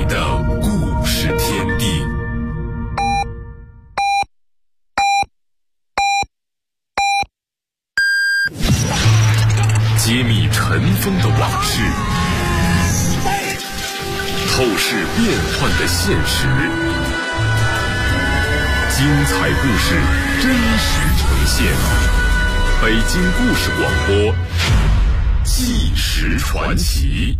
的故事天地。揭秘尘封的往事，透视变幻的现实，精彩故事真实呈现。北京故事广播，纪实传奇。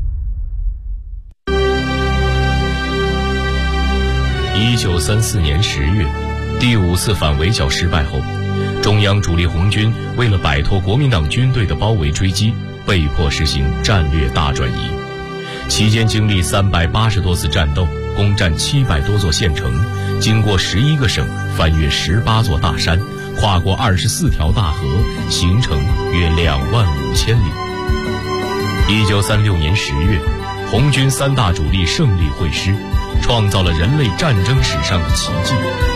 1934年10月，第5次反围剿失败后，中央主力红军为了摆脱国民党军队的包围追击，被迫实行战略大转移。期间经历380多次战斗，攻占700多座县城，经过11个省，翻越18座大山，跨过24条大河，行程约25000里。1936年10月，红军3大主力胜利会师，创造了人类战争史上的奇迹。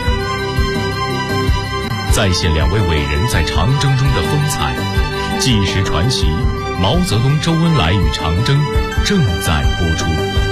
再现2位伟人在长征中的风采，纪实传奇毛泽东、周恩来与长征正在播出。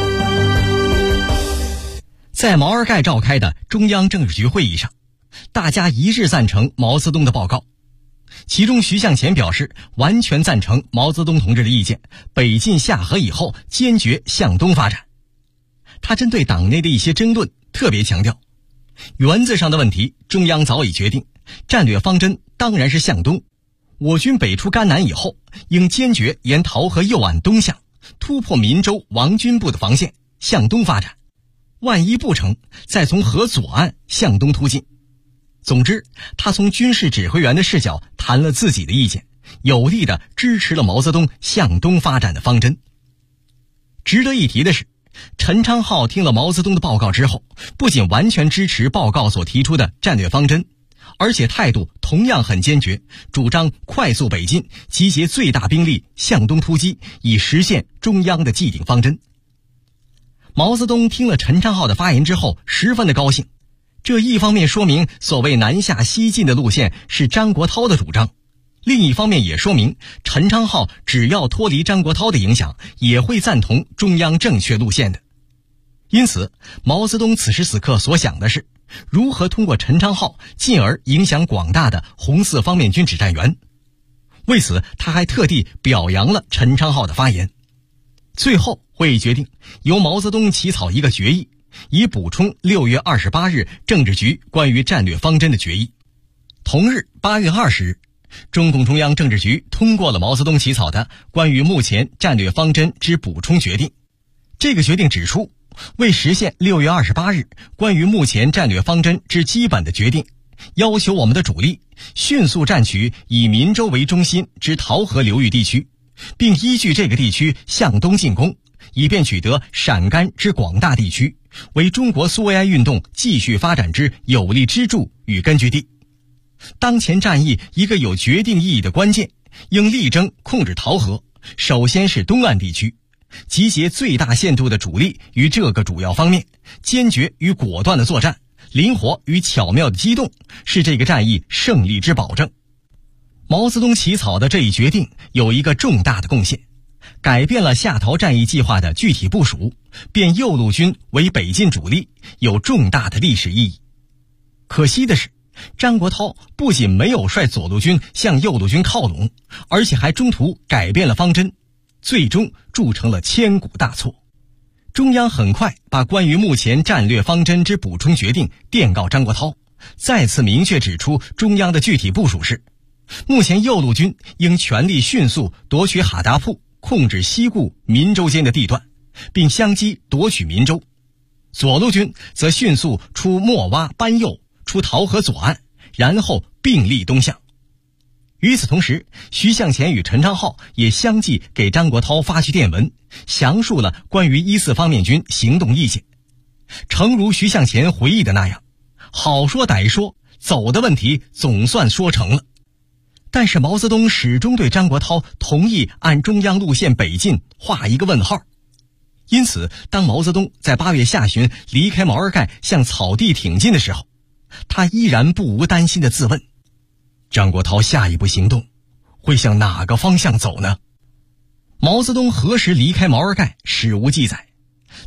在毛尔盖召开的中央政治局会议上，大家一致赞成毛泽东的报告，其中徐向前表示完全赞成毛泽东同志的意见，北进下河以后坚决向东发展。他针对党内的一些争论特别强调，原则上的问题中央早已决定，战略方针当然是向东。我军北出甘南以后，应坚决沿洮河右岸东向，突破闽州王军部的防线，向东发展。万一不成，再从河左岸向东突进。总之，他从军事指挥员的视角谈了自己的意见，有力地支持了毛泽东向东发展的方针。值得一提的是，陈昌浩听了毛泽东的报告之后，不仅完全支持报告所提出的战略方针，而且态度同样很坚决，主张快速北进，集结最大兵力向东突击，以实现中央的既定方针。毛泽东听了陈昌浩的发言之后，十分的高兴。这一方面说明所谓南下西进的路线是张国焘的主张，另一方面也说明陈昌浩只要脱离张国焘的影响，也会赞同中央正确路线的。因此，毛泽东此时此刻所想的是如何通过陈昌浩进而影响广大的红四方面军指战员。为此，他还特地表扬了陈昌浩的发言。最后，会议决定由毛泽东起草一个决议，以补充6月28日政治局关于战略方针的决议。同日8月20日，中共中央政治局通过了毛泽东起草的关于目前战略方针之补充决定。这个决定指出，为实现6月28日关于目前战略方针之基本的决定，要求我们的主力迅速占取以闽州为中心之洮河流域地区，并依据这个地区向东进攻，以便取得陕甘之广大地区，为中国苏维埃运动继续发展之有力支柱与根据地。当前战役一个有决定意义的关键，应力争控制洮河，首先是东岸地区，集结最大限度的主力于这个主要方面，坚决与果断的作战，灵活与巧妙的机动，是这个战役胜利之保证。毛泽东起草的这一决定有一个重大的贡献，改变了下洮战役计划的具体部署，变右路军为北进主力，有重大的历史意义。可惜的是，张国焘不仅没有率左路军向右路军靠拢，而且还中途改变了方针，最终铸成了千古大错。中央很快把关于目前战略方针之补充决定电告张国焘，再次明确指出中央的具体部署是：目前右路军应全力迅速夺取哈达铺，控制西固闽州间的地段，并相机夺取闽州；左路军则迅速出莫洼班右，出洮河左岸，然后并力东向。与此同时，徐向前与陈昌浩也相继给张国焘发去电文，详述了关于1、4方面军行动意见。诚如徐向前回忆的那样，好说歹说，走的问题总算说成了。但是毛泽东始终对张国焘同意按中央路线北进画一个问号。因此，当毛泽东在8月下旬离开毛尔盖向草地挺进的时候，他依然不无担心地自问：张国焘下一步行动会向哪个方向走呢？毛泽东何时离开毛尔盖史无记载，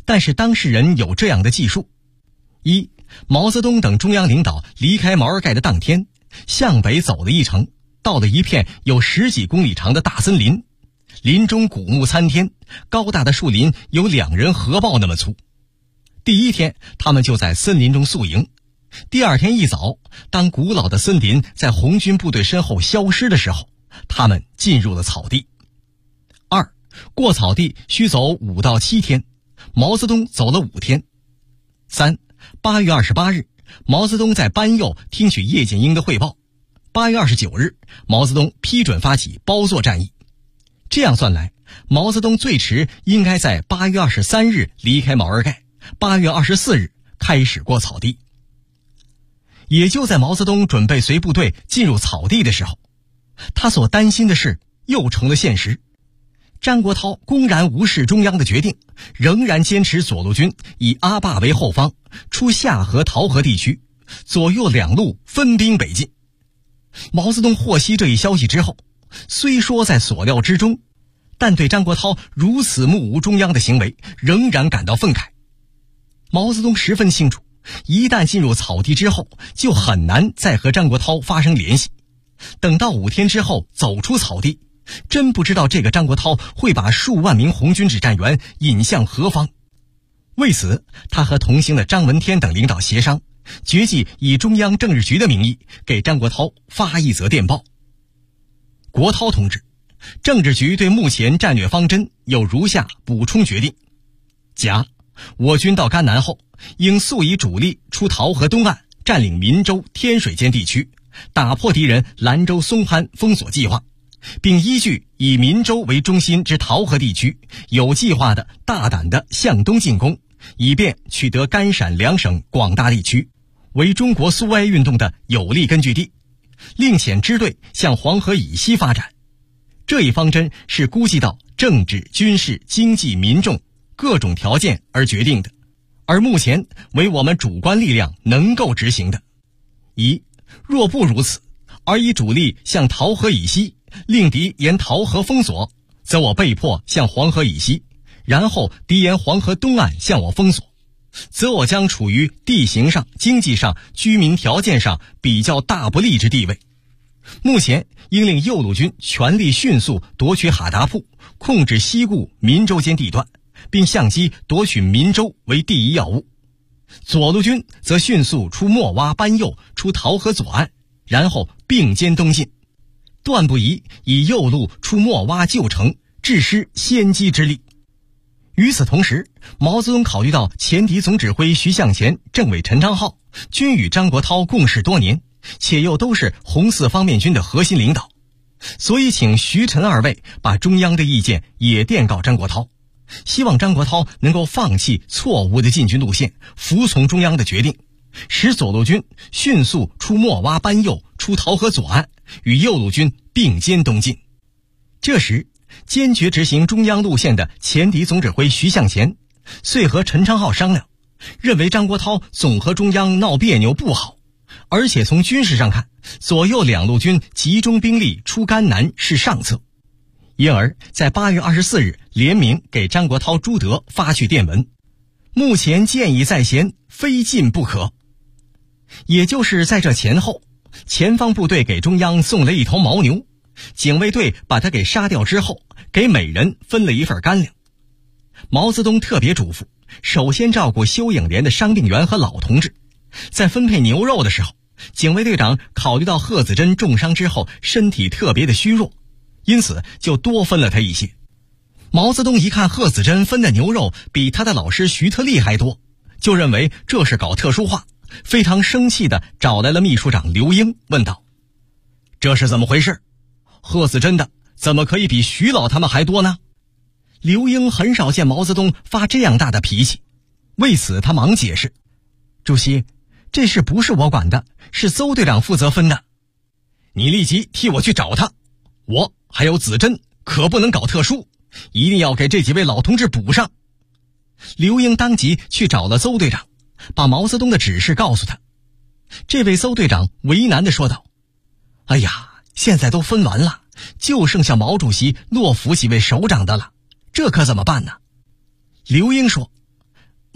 但是当事人有这样的记述：一，毛泽东等中央领导离开毛尔盖的当天，向北走了一程，到了一片有10几公里长的大森林，林中古木参天，高大的树林有2人合抱那么粗。第一天，他们就在森林中宿营。第二天一早，当古老的森林在红军部队身后消失的时候，他们进入了草地。二，过草地需走5到7天，毛泽东走了5天。三，8月28日，毛泽东在班右听取叶剑英的汇报。8月29日，毛泽东批准发起包座战役。这样算来，毛泽东最迟应该在8月23日离开毛尔盖，8月24日开始过草地。也就在毛泽东准备随部队进入草地的时候，他所担心的事又成了现实。张国焘公然无视中央的决定，仍然坚持左路军以阿坝为后方，出夏河、桃河地区，左右2路分兵北进。毛泽东获悉这一消息之后，虽说在所料之中，但对张国焘如此目无中央的行为仍然感到愤慨。毛泽东十分清楚，一旦进入草地之后，就很难再和张国焘发生联系。等到5天之后走出草地，真不知道这个张国焘会把数万名红军指战员引向何方。为此，他和同行的张闻天等领导协商，决计以中央政治局的名义给张国焘发一则电报。国焘同志，政治局对目前战略方针有如下补充决定：甲，我军到甘南后，应速以主力出桃河东岸，占领岷州、天水间地区，打破敌人兰州松潘封锁计划，并依据以岷州为中心之桃河地区，有计划的大胆的向东进攻，以便取得甘陕2省广大地区，为中国苏维埃运动的有力根据地，另遣支队向黄河以西发展。这一方针是估计到政治、军事、经济、民众各种条件而决定的，而目前为我们主观力量能够执行的。一，若不如此，而以主力向桃河以西，令敌沿桃河封锁，则我被迫向黄河以西，然后敌沿黄河东岸向我封锁，则我将处于地形上、经济上、居民条件上比较大不利之地位。目前应令右路军全力迅速夺取哈达铺，控制西固、岷州间地段，并相机夺取岷州为第一要务。左路军则迅速出莫洼、班右，出桃河左岸，然后并肩东进，断不宜以右路出莫洼旧城，致失先机之力。与此同时，毛泽东考虑到前敌总指挥徐向前、政委陈昌浩均与张国焘共事多年，且又都是红四方面军的核心领导，所以请徐陈二位把中央的意见也电告张国焘，希望张国焘能够放弃错误的进军路线，服从中央的决定，使左路军迅速出莫洼、班右，出桃河左岸，与右路军并肩东进。这时，坚决执行中央路线的前敌总指挥徐向前遂和陈昌浩商量，认为张国焘总和中央闹别扭不好，而且从军事上看，左右2路军集中兵力出甘南是上策，因而在8月24日联名给张国焘、朱德发去电文，目前建议在先，非进不可。也就是在这前后，前方部队给中央送了一头牦牛，警卫队把他给杀掉之后，给每人分了一份干粮。毛泽东特别嘱咐，首先照顾休影连的伤病员和老同志。在分配牛肉的时候，警卫队长考虑到贺子珍重伤之后身体特别的虚弱，因此就多分了他一些。毛泽东一看贺子珍分的牛肉比他的老师徐特立还多，就认为这是搞特殊化，非常生气地找来了秘书长刘英，问道：这是怎么回事？贺子珍的怎么可以比徐老他们还多呢？刘英很少见毛泽东发这样大的脾气，为此他忙解释：主席，这事不是我管的，是邹队长负责分的。你立即替我去找他，我还有子珍可不能搞特殊，一定要给这几位老同志补上。刘英当即去找了邹队长，把毛泽东的指示告诉他。这位邹队长为难地说道：哎呀，现在都分完了，就剩下毛主席、诺福几位首长的了，这可怎么办呢？刘英说：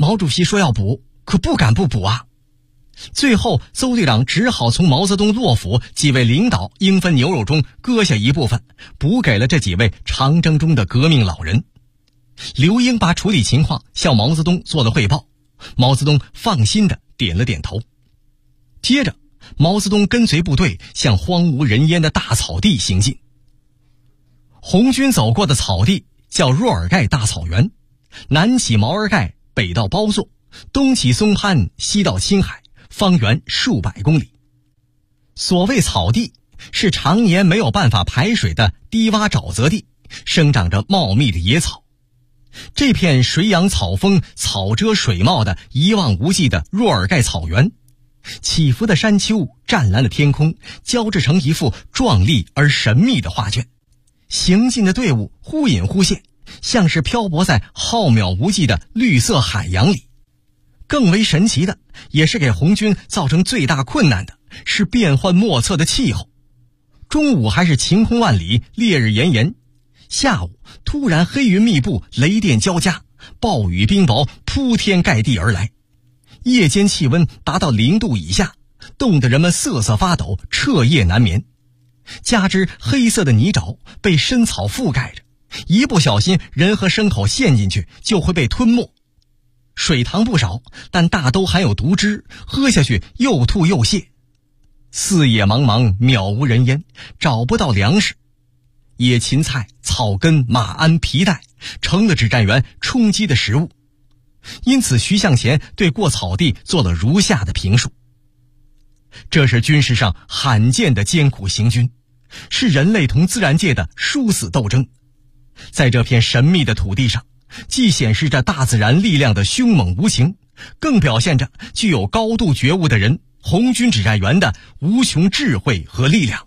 毛主席说要补，可不敢不补啊。最后邹队长只好从毛泽东洛府几位领导应分牛肉中割下一部分，补给了这几位长征中的革命老人。刘英把处理情况向毛泽东做了汇报，毛泽东放心地点了点头。接着毛泽东跟随部队向荒无人烟的大草地行进。红军走过的草地叫若尔盖大草原，南起毛尔盖，北到包座，东起松潘，西到青海，方圆数百公里。所谓草地，是常年没有办法排水的低洼沼泽地，生长着茂密的野草。这片水养草丰、草遮水茂的一望无际的若尔盖草原，起伏的山丘，湛蓝的天空，交织成一幅壮丽而神秘的画卷。行进的队伍忽隐忽现，像是漂泊在浩渺无际的绿色海洋里。更为神奇的，也是给红军造成最大困难的，是变幻莫测的气候。中午还是晴空万里，烈日炎炎，下午突然黑云密布，雷电交加，暴雨冰雹铺天盖地而来。夜间气温达到0度以下，冻得人们瑟瑟发抖，彻夜难眠。加之黑色的泥沼被深草覆盖着，一不小心人和牲口陷进去就会被吞没。水塘不少，但大都含有毒汁，喝下去又吐又泻。四野茫茫，渺无人烟，找不到粮食。野芹菜、草根、马鞍、皮带成了指战员充饥的食物。因此徐向前对过草地做了如下的评述：这是军事上罕见的艰苦行军，是人类同自然界的殊死斗争。在这片神秘的土地上，既显示着大自然力量的凶猛无情，更表现着具有高度觉悟的人红军指战员的无穷智慧和力量。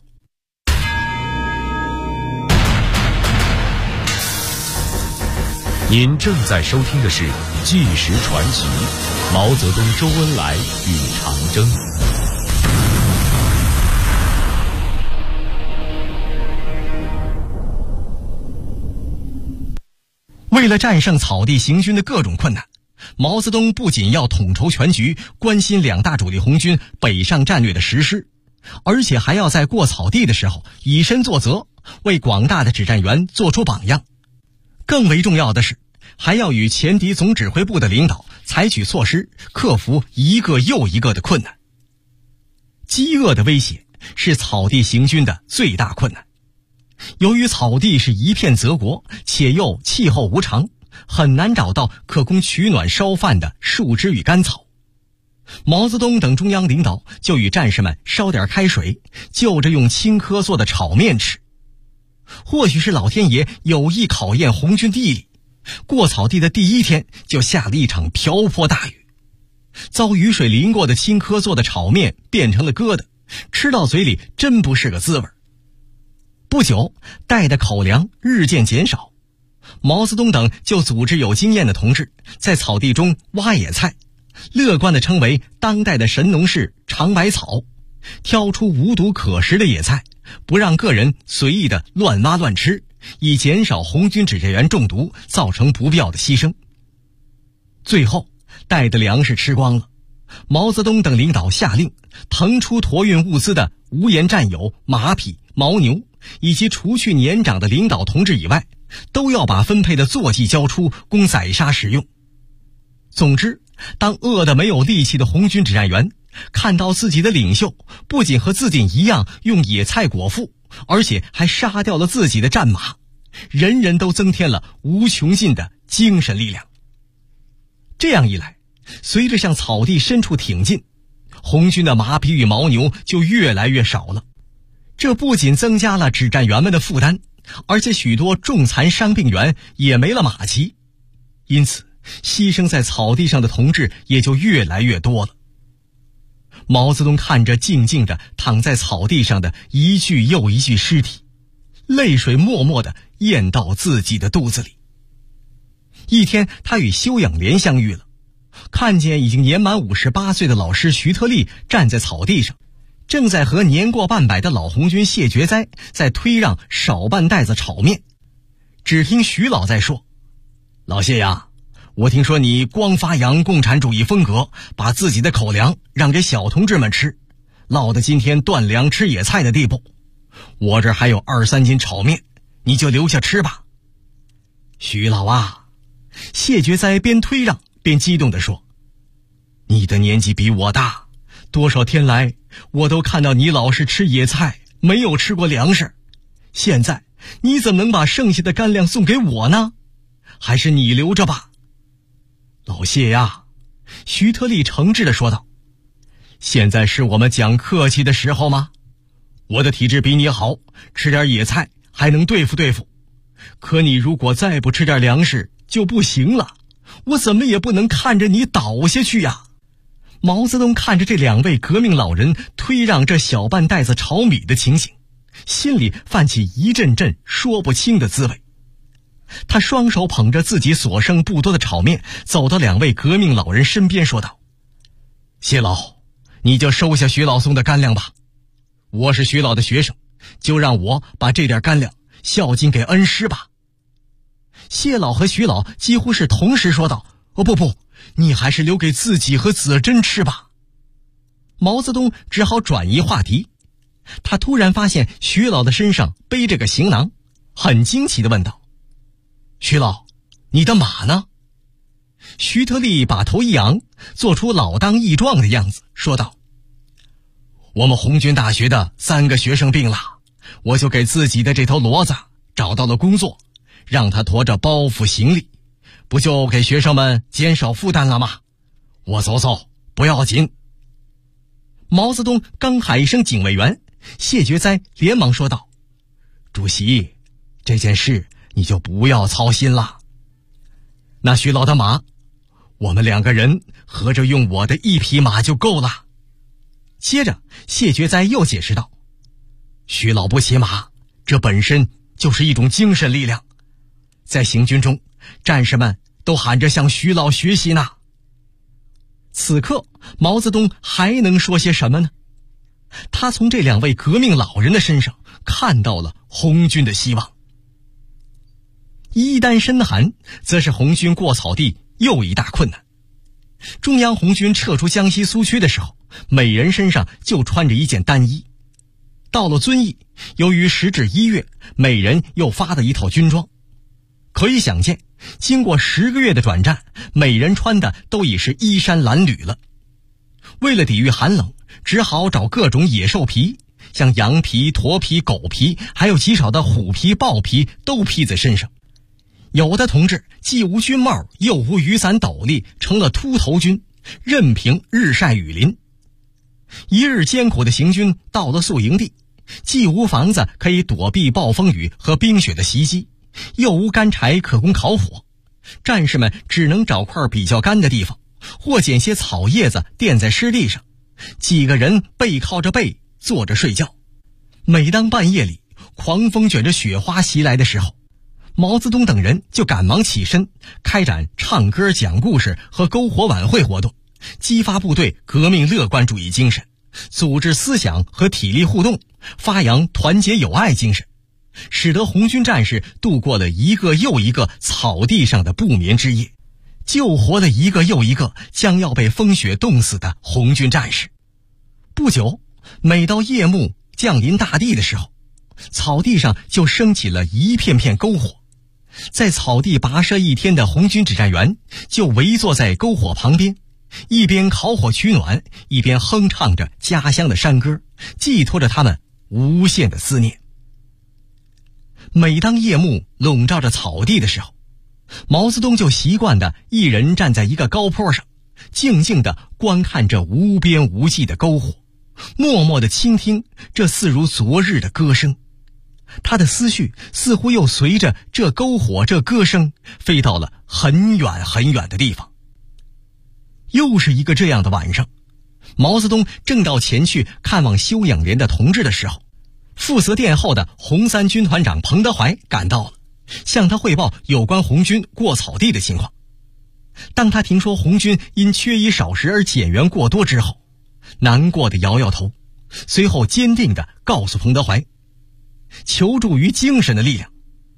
您正在收听的是《纪实传奇》，毛泽东、周恩来与长征。 为了战胜草地行军的各种困难，毛泽东不仅要统筹全局，关心两大主力红军北上战略的实施，而且还要在过草地的时候以身作则，为广大的指战员做出榜样。更为重要的是，还要与前敌总指挥部的领导采取措施，克服一个又一个的困难。饥饿的威胁是草地行军的最大困难。由于草地是一片泽国，且又气候无常，很难找到可供取暖烧饭的树枝与干草。毛泽东等中央领导就与战士们烧点开水，就着用青稞做的炒面吃。或许是老天爷有意考验红军的毅力，过草地的第一天就下了一场瓢泼大雨。遭雨水淋过的青稞做的炒面变成了疙瘩，吃到嘴里真不是个滋味。不久，带的口粮日渐减少，毛泽东等就组织有经验的同志在草地中挖野菜，乐观地称为当代的神农氏尝百草，挑出无毒可食的野菜，不让个人随意的乱挖乱吃，以减少红军指战员中毒造成不必要的牺牲。最后带的粮食吃光了，毛泽东等领导下令腾出驮运物资的无颜战友、马匹、牦牛，以及除去年长的领导同志以外，都要把分配的坐骑交出，供宰杀使用。总之，当饿得没有力气的红军指战员看到自己的领袖不仅和自己一样用野菜果腹，而且还杀掉了自己的战马，人人都增添了无穷尽的精神力量。这样一来，随着向草地深处挺进，红军的马匹与牦牛就越来越少了。这不仅增加了指战员们的负担，而且许多重残伤病员也没了马骑，因此牺牲在草地上的同志也就越来越多了。毛泽东看着静静地躺在草地上的一具又一具尸体，泪水默默地咽到自己的肚子里。一天，他与修养莲相遇了，看见已经年满58岁的老师徐特立站在草地上，正在和年过半百的老红军谢觉哉在推让少半袋子炒面。只听徐老在说：“老谢呀， 我听说你光发扬共产主义风格，把自己的口粮让给小同志们吃，落得今天断粮吃野菜的地步。我这还有2-3斤炒面，你就留下吃吧。徐老啊，谢觉哉边推让边激动地说，你的年纪比我大，多少天来我都看到你老是吃野菜，没有吃过粮食。现在你怎么能把剩下的干粮送给我呢？还是你留着吧。老谢呀，徐特立诚挚地说道，现在是我们讲客气的时候吗？我的体质比你好，吃点野菜还能对付对付，可你如果再不吃点粮食就不行了，我怎么也不能看着你倒下去呀。毛泽东看着这2位革命老人推让这小半袋子炒米的情形，心里泛起一阵阵说不清的滋味。他双手捧着自己所剩不多的炒面，走到2位革命老人身边说道，谢老，你就收下徐老送的干粮吧，我是徐老的学生，就让我把这点干粮孝敬给恩师吧。谢老和徐老几乎是同时说道，不，你还是留给自己和子珍吃吧。毛泽东只好转移话题，他突然发现徐老的身上背着个行囊，很惊奇地问道，徐老，你的马呢？徐特立把头一扬，做出老当益壮的样子，说道，我们红军大学的3个学生病了，我就给自己的这头骡子找到了工作，让他驮着包袱行李，不就给学生们减少负担了吗？我走走，不要紧。毛泽东刚喊一声警卫员，谢觉哉连忙说道，主席，这件事你就不要操心了。那徐老的马，我们2个人合着用我的1匹马就够了。接着谢觉哉又解释道，徐老不骑马，这本身就是一种精神力量，在行军中战士们都喊着向徐老学习呢。此刻毛泽东还能说些什么呢？他从这2位革命老人的身上看到了红军的希望。一旦深寒，则是红军过草地又一大困难。中央红军撤出江西苏区的时候，每人身上就穿着一件单衣。到了遵义，由于时至1月，每人又发了一套军装。可以想见，经过10个月的转战，每人穿的都已是衣衫褴褛了。为了抵御寒冷，只好找各种野兽皮，像羊皮、驼皮、狗皮，还有极少的虎皮、豹皮都披在身上。有的同志既无军帽，又无雨伞斗笠，成了秃头军，任凭日晒雨淋。一日艰苦的行军到了宿营地，既无房子可以躲避暴风雨和冰雪的袭击，又无干柴可供烤火，战士们只能找块比较干的地方，或捡些草叶子垫在湿地上，几个人背靠着背坐着睡觉。每当半夜里狂风卷着雪花袭来的时候，毛泽东等人就赶忙起身，开展唱歌、讲故事和篝火晚会活动，激发部队革命乐观主义精神，组织思想和体力互动，发扬团结友爱精神，使得红军战士度过了一个又一个草地上的不眠之夜，救活了一个又一个将要被风雪冻死的红军战士。不久，每到夜幕降临大地的时候，草地上就升起了一片片篝火。在草地跋涉一天的红军指战员就围坐在篝火旁边，一边烤火取暖，一边哼唱着家乡的山歌，寄托着他们无限的思念。每当夜幕笼罩着草地的时候，毛泽东就习惯地一人站在一个高坡上，静静地观看这无边无际的篝火，默默地倾听这似如昨日的歌声。他的思绪似乎又随着这篝火、这歌声飞到了很远很远的地方。又是一个这样的晚上，毛泽东正到前去看望休养连的同志的时候，负责殿后的红3军团长彭德怀赶到了，向他汇报有关红军过草地的情况。当他听说红军因缺衣少食而减员过多之后，难过地摇摇头，随后坚定地告诉彭德怀，求助于精神的力量。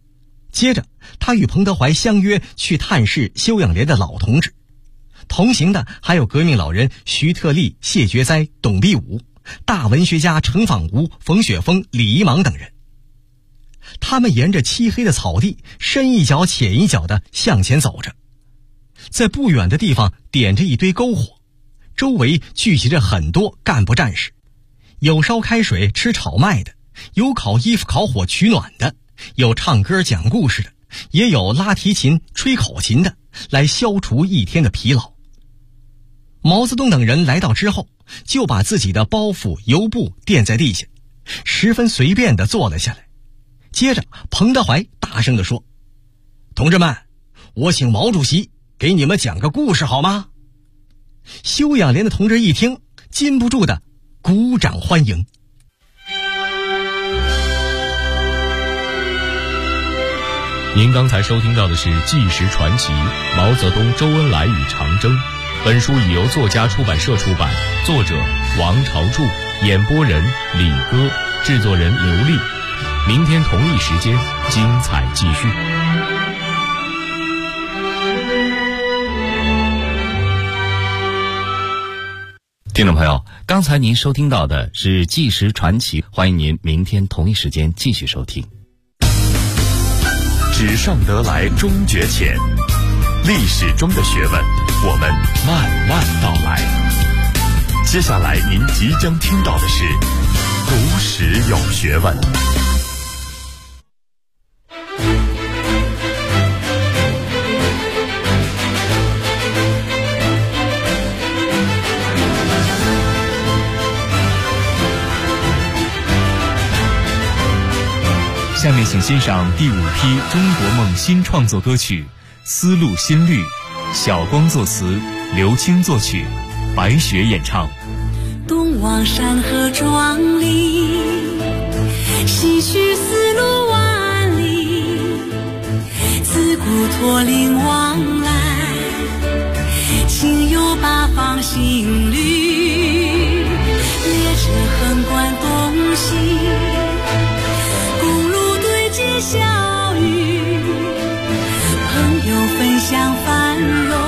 接着他与彭德怀相约去探视休养连的老同志，同行的还有革命老人徐特立、谢觉哉、董必武，大文学家程仿吾、冯雪峰、李一芒等人。他们沿着漆黑的草地，深一脚浅一脚地向前走着，在不远的地方点着一堆篝火，周围聚集着很多干部战士，有烧开水吃炒麦的，有烤衣服烤火取暖的，有唱歌讲故事的，也有拉提琴吹口琴的，来消除一天的疲劳。毛泽东等人来到之后，就把自己的包袱油布垫在地下，十分随便地坐了下来。接着彭德怀大声地说：同志们，我请毛主席给你们讲个故事好吗？休养连的同志一听，禁不住的鼓掌欢迎。 您刚才收听到的是《纪实传奇：毛泽东、周恩来与长征》。本书已由作家出版社出版，作者王朝柱，演播人李歌，制作人刘丽。明天同一时间，精彩继续。 听众朋友，刚才您收听到的是《纪实传奇》，欢迎您明天同一时间继续收听。 纸上得来终觉浅，历史中的学问，我们慢慢道来。接下来您即将听到的是读史有学问。 下面请欣赏第5批中国梦新创作歌曲《丝路新绿》，小光作词，刘青作曲，白雪演唱。 东望山河壮丽，西去丝路万里，自古驼铃往来，情有八方新绿，列车横贯东西，小雨，朋友分享繁荣，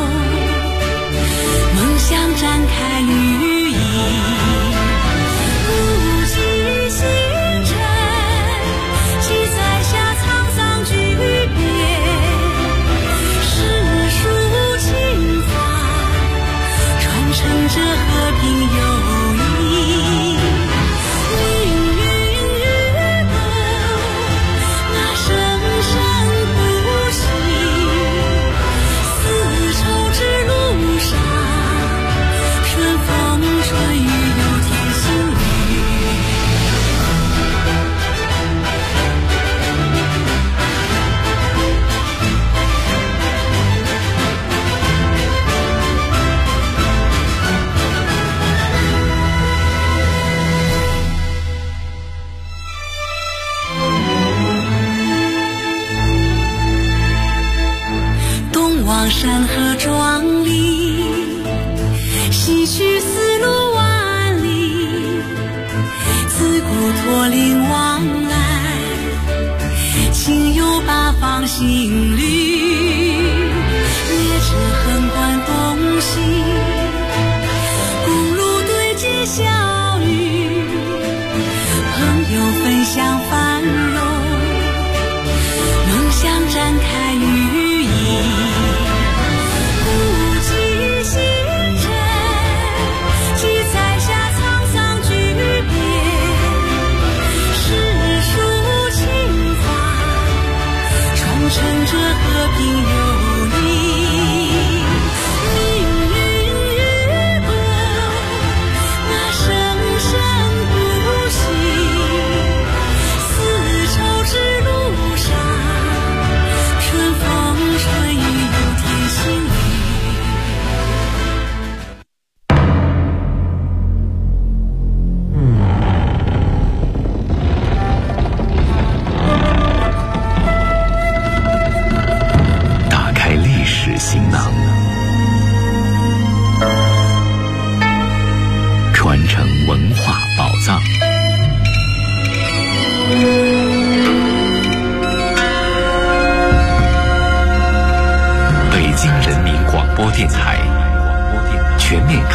梦想展开羽翼，不计星辰，记载下沧桑巨变，诗书情怀，传承着和平友谊。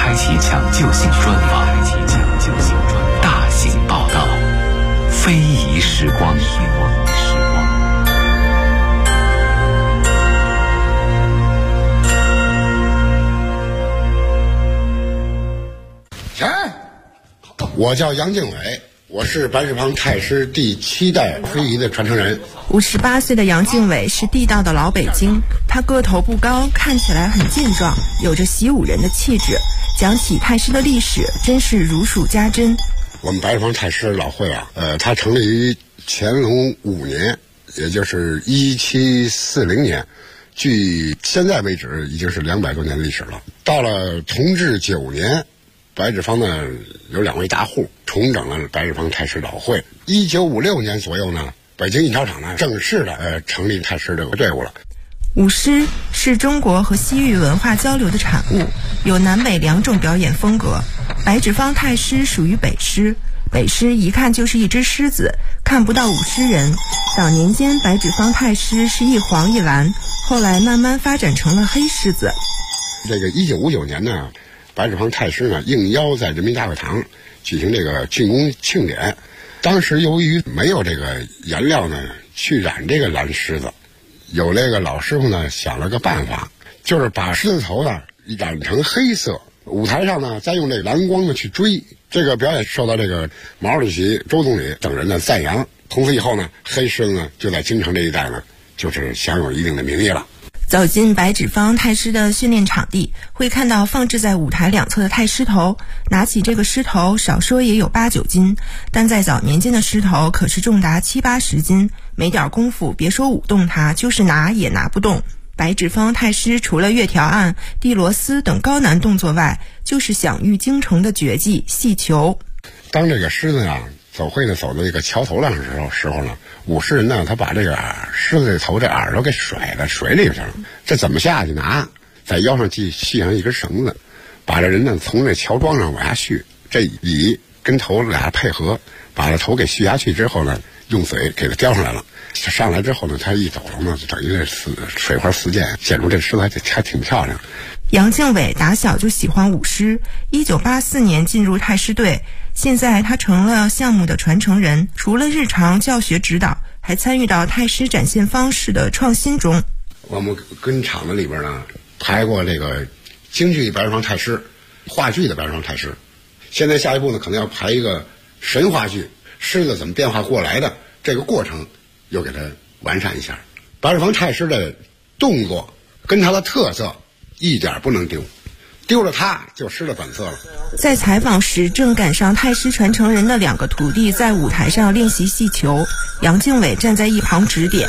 开启抢救性专访，大型报道，非遗时光。 我叫杨敬伟，我是白纸坊太师第7代非遗的传承人。 58岁的杨敬伟是地道的老北京，他个头不高，看起来很健壮，有着习武人的气质。讲起太师的历史，真是如数家珍。 我们白纸坊太师老会啊，它成立于乾隆5年，也就是1740年，距现在为止已经是200多年历史了。到了同治9年。白纸坊呢有2位大户重整了白纸坊太师老会。1956年左右呢，北京印钞厂呢正式的成立太师这个队伍了。 舞狮是中国和西域文化交流的产物，有南北2种表演风格。白纸坊太师属于北狮，北狮一看就是一只狮子，看不到舞狮人。早年间白纸坊太师是一黄一蓝，后来慢慢发展成了黑狮子。 这个1959年呢，白纸坊太师呢应邀在人民大会堂举行这个竣工庆典。当时由于没有这个颜料呢去染这个蓝狮子，有那个老师傅呢想了个办法，就是把狮子头呢染成黑色，舞台上呢再用这个蓝光呢去追。这个表演受到这个毛主席、周总理等人的赞扬。从此以后呢，黑狮子呢就在京城这一带呢就是享有一定的名义了。 走进白纸坊太师的训练场地，会看到放置在舞台2侧的太师头。拿起这个狮头，少说也有8、9斤，但在早年间的狮头可是重达70、80斤，没点功夫，别说舞动它，就是拿也拿不动。白纸坊太师除了月条案、地螺丝等高难动作外，就是享誉京城的绝技戏球。 当这个狮子啊走会呢走到这个桥头上的时候呢，舞狮人呢他把这个狮子的头这耳朵给甩到水里去了。这怎么下去拿？在腰上系上一根绳子，把这人呢从这桥桩上往下续，这尾跟头俩配合，把这头给续下去之后呢，用嘴给它叼上来了。上来之后呢，他一抖动呢，就等于这水花四溅，显出这狮子还挺漂亮。 杨敬伟打小就喜欢舞狮，1984年进入太师队，现在他成了项目的传承人。除了日常教学指导，还参与到太师展现方式的创新中。 我们跟厂子里边呢排过这个京剧白纸坊太师、话剧的白纸坊太师。现在下一步呢，可能要排一个神话剧，狮子怎么变化过来的这个过程，又给它完善一下。白纸坊太师的动作跟他的特色一点不能丢，丢了它就失了本色了。 在采访时，正赶上太师传承人的2个徒弟在舞台上练习戏球，杨敬伟站在一旁指点。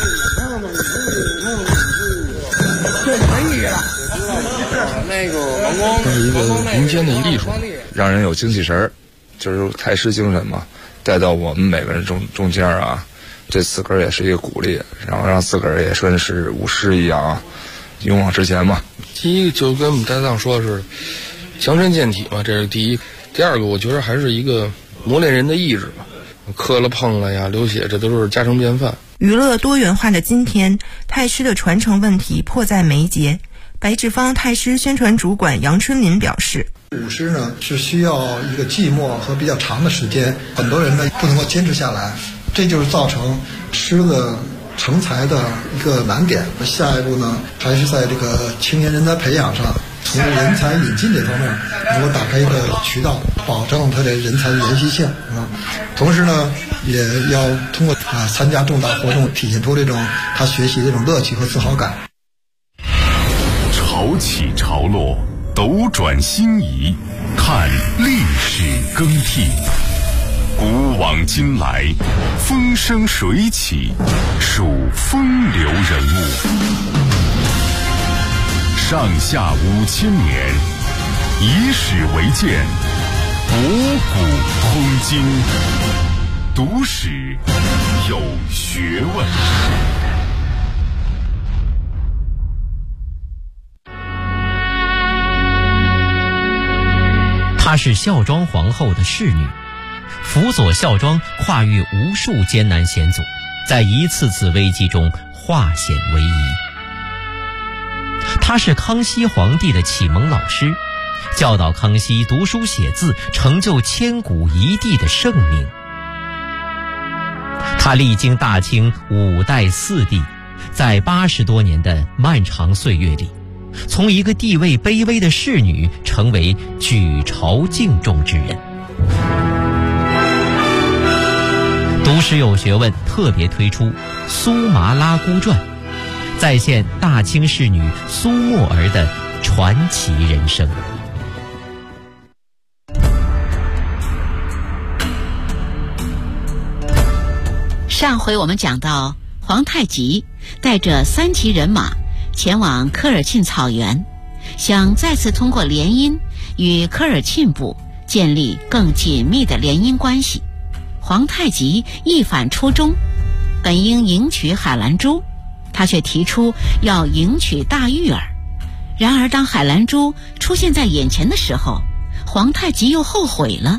这可以了。那个王光， 这是一个民间的艺术，让人有精气神儿，就是太师精神嘛，带到我们每个人中间啊，这自个儿也是一个鼓励，然后让自个儿也算是舞狮一样啊，勇往直前嘛。 第一个就跟我们搭档说的是强身健体嘛，这是第一。第二个我觉得还是一个磨练人的意志吧，磕了碰了呀流血，这都是家常便饭。 娱乐多元化的今天，太师的传承问题迫在眉睫。白纸坊太师宣传主管杨春林表示， 舞狮呢是需要一个寂寞和比较长的时间，很多人呢不能够坚持下来，这就是造成狮子成才的一个难点。下一步呢，还是在这个青年人才培养上，从人才引进这方面能够打开一个渠道，保证他的人才的延续性啊。同时呢，也要通过参加重大活动，体现出这种他学习这种乐趣和自豪感。 潮起潮落，斗转星移，看历史更替。古往今来，风生水起，数风流人物。上下5000年，以史为鉴，博古通今。读史有学问。 她是孝庄皇后的侍女，辅佐孝庄跨越无数艰难险阻，在一次次危机中化险为夷。她是康熙皇帝的启蒙老师， 教导康熙读书写字，成就千古一帝的盛名。他历经大清5代4帝，在80多年的漫长岁月里，从一个地位卑微的侍女成为举朝敬重之人。读史有学问特别推出《苏麻拉姑传》，再现大清侍女苏沫儿的传奇人生。 上回我们讲到，皇太极带着3骑人马前往科尔沁草原，想再次通过联姻与科尔沁部建立更紧密的联姻关系。皇太极一反初衷，本应迎娶海兰珠，他却提出要迎娶大玉儿。然而当海兰珠出现在眼前的时候，皇太极又后悔了。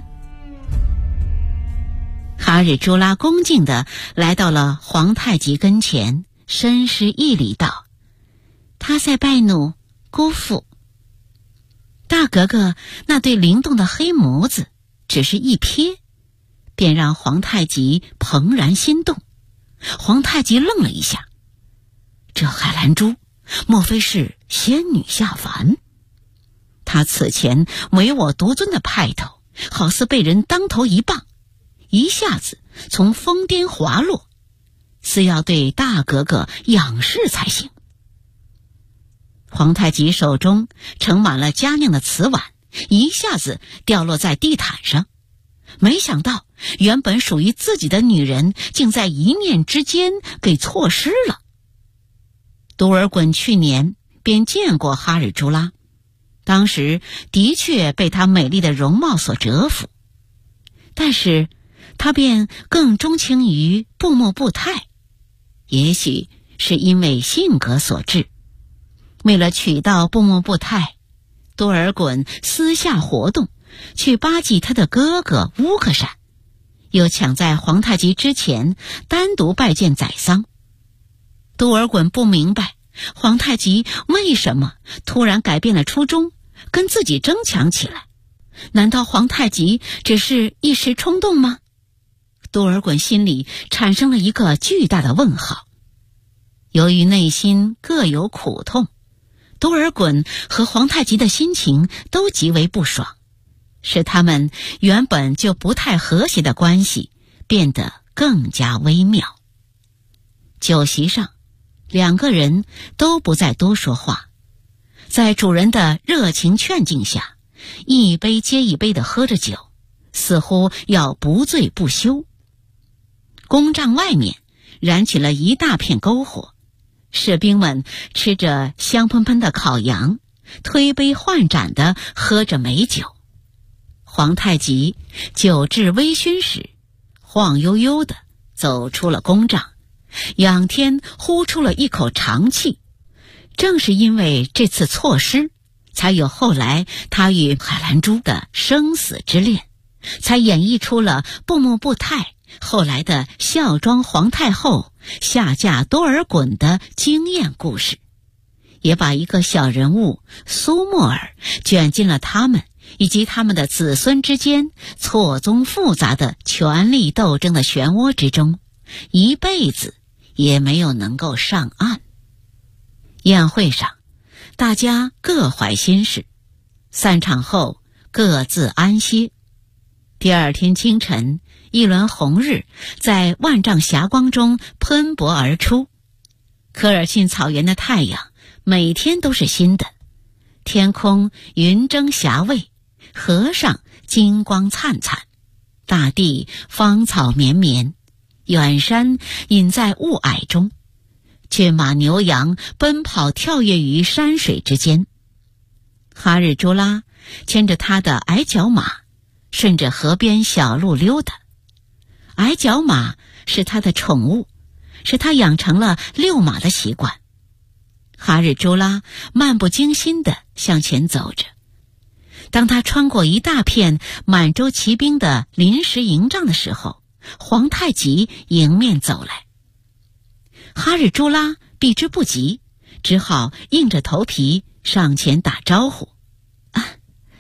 哈日朱拉恭敬地来到了皇太极跟前，深施一礼道：“他在拜怒，姑父。”大格格那对灵动的黑眸子只是一瞥，便让皇太极怦然心动。皇太极愣了一下，这海兰珠莫非是仙女下凡？她此前唯我独尊的派头，好似被人当头一棒，一下子从峰巅滑落，似要对大格格仰视才行。皇太极手中盛满了佳酿的瓷碗，一下子掉落在地毯上。没想到原本属于自己的女人，竟在一念之间给错失了。多尔衮去年便见过哈日朱拉，当时的确被她美丽的容貌所折服，但是他便更钟情于布莫布泰，也许是因为性格所致。为了娶到布莫布泰，多尔衮私下活动，去巴结他的哥哥乌克善，又抢在皇太极之前单独拜见宰桑。多尔衮不明白皇太极为什么突然改变了初衷，跟自己争抢起来。难道皇太极只是一时冲动吗？多尔衮心里产生了一个巨大的问号。由于内心各有苦痛，多尔衮和皇太极的心情都极为不爽，使他们原本就不太和谐的关系变得更加微妙。酒席上，两个人都不再多说话，在主人的热情劝进下，一杯接一杯地喝着酒，似乎要不醉不休。宫帐外面燃起了一大片篝火，士兵们吃着香喷喷的烤羊，推杯换盏地喝着美酒。皇太极酒至微醺时，晃悠悠地走出了宫帐，仰天呼出了一口长气。正是因为这次错失，才有后来他与海兰珠的生死之恋，才演绎出了布莫布泰后来的孝庄皇太后下嫁多尔衮的惊艳故事，也把一个小人物苏沫儿卷进了他们以及他们的子孙之间错综复杂的权力斗争的漩涡之中，一辈子也没有能够上岸。宴会上，大家各怀心事，散场后各自安歇。第二天清晨，一轮红日在万丈霞光中喷薄而出。科尔沁草原的太阳每天都是新的，天空云蒸霞蔚，河上金光灿灿，大地芳草绵绵，远山隐在雾霭中，骏马牛羊奔跑跳跃于山水之间。哈日朱拉牵着他的矮脚马，顺着河边小路溜达。矮脚马是他的宠物，使他养成了遛马的习惯。哈日朱拉漫不经心地向前走着。当他穿过一大片满洲骑兵的临时营帐的时候，皇太极迎面走来。哈日朱拉避之不及，只好硬着头皮上前打招呼：“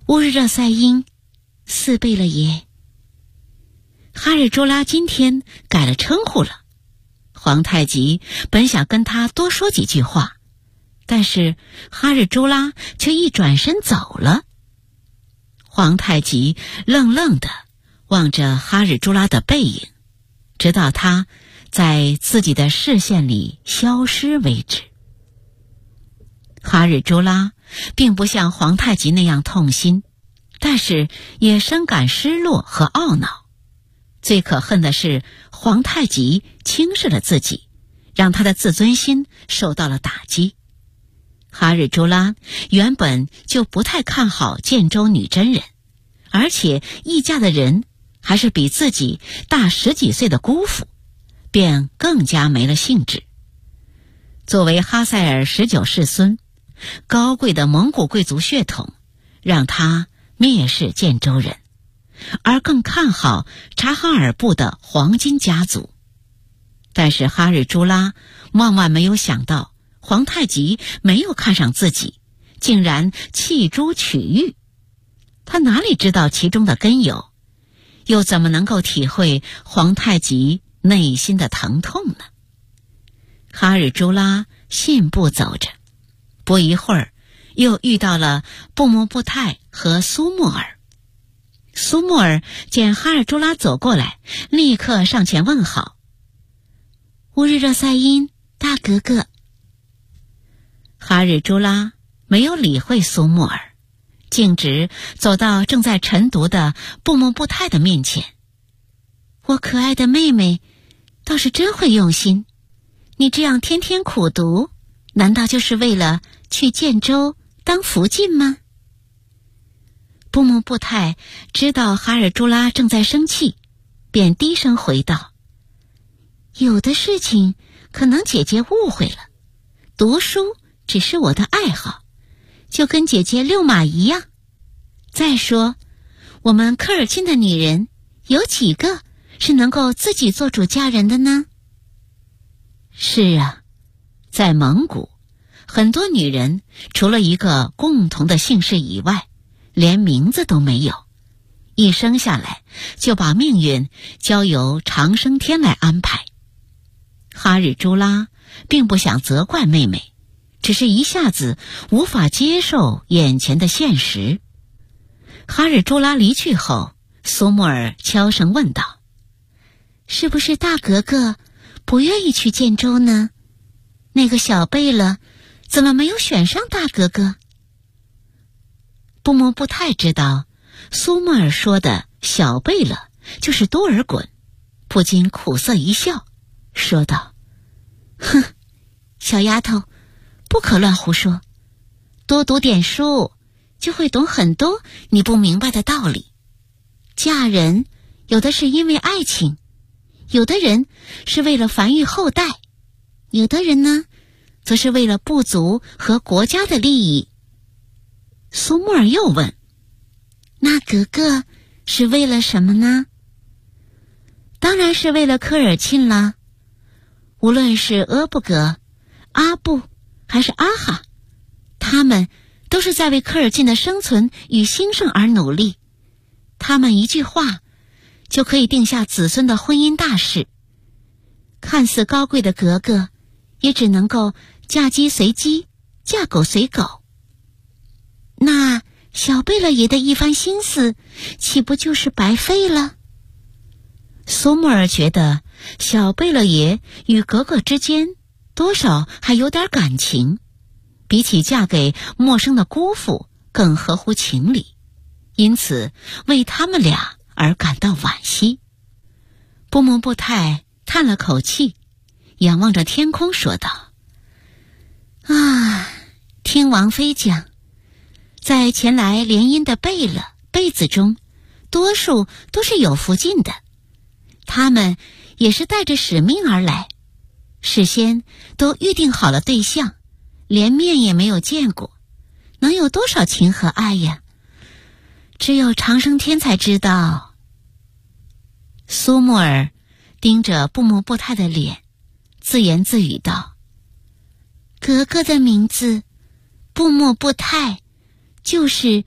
乌日热塞因，四贝勒爷。哈日朱拉今天改了称呼了。皇太极本想跟他多说几句话，但是哈日朱拉却一转身走了。皇太极愣愣地望着哈日朱拉的背影，直到他在自己的视线里消失为止。哈日朱拉并不像皇太极那样痛心，但是也深感失落和懊恼。最可恨的是皇太极轻视了自己，让他的自尊心受到了打击。哈日朱拉原本就不太看好建州女真人，而且议嫁的人还是比自己大10几岁的姑父，便更加没了兴致。作为哈塞尔19世孙，高贵的蒙古贵族血统让他蔑视建州人，而更看好察哈尔部的黄金家族。但是哈日朱拉万万没有想到，皇太极没有看上自己，竟然弃珠取玉。他哪里知道其中的根由，又怎么能够体会皇太极内心的疼痛呢？哈日朱拉信步走着，不一会儿又遇到了布木布泰和苏木尔。苏木尔见哈日朱拉走过来，立刻上前问好：“乌日热塞因，大格格。”哈日朱拉没有理会苏木尔，径直走到正在晨读的布木布泰的面前。“我可爱的妹妹倒是真会用心，你这样天天苦读，难道就是为了去建州当福晋吗？”布木布泰知道哈日朱拉正在生气，便低声回道：“有的事情可能姐姐误会了，读书只是我的爱好，就跟姐姐遛马一样。再说，我们科尔沁的女人有几个是能够自己做主嫁人的呢？”是啊，在蒙古，很多女人除了一个共同的姓氏以外，连名字都没有，一生下来就把命运交由长生天来安排。哈日朱拉并不想责怪妹妹，只是一下子无法接受眼前的现实。哈日朱拉离去后，苏木尔悄声问道：“是不是大格格不愿意去建州呢？那个小贝勒怎么没有选上大格格？”布木布泰知道苏木尔说的小贝勒就是多尔衮，不禁苦涩一笑，说道：“哼，小丫头，不可乱胡说，多读点书就会懂很多你不明白的道理。嫁人有的是因为爱情，有的人是为了繁育后代，有的人呢则是为了部族和国家的利益。”苏木尔又问：“那格格是为了什么呢？”“当然是为了科尔沁啦。无论是阿布格、阿布还是阿哈，他们都是在为科尔沁的生存与兴盛而努力。他们一句话就可以定下子孙的婚姻大事。看似高贵的格格，也只能够嫁鸡随鸡，嫁狗随狗。那小贝勒爷的一番心思，岂不就是白费了？”苏木尔觉得小贝勒爷与格格之间多少还有点感情，比起嫁给陌生的姑父更合乎情理，因此为他们俩而感到惋惜。布木布泰叹了口气，仰望着天空说道：“啊，听王妃讲，在前来联姻的贝子中，多数都是有福晋的，他们也是带着使命而来，事先都预定好了对象，连面也没有见过，能有多少情和爱呀？只有长生天才知道。”苏木尔盯着布木布泰的脸，自言自语道：“格格的名字布木布泰，就是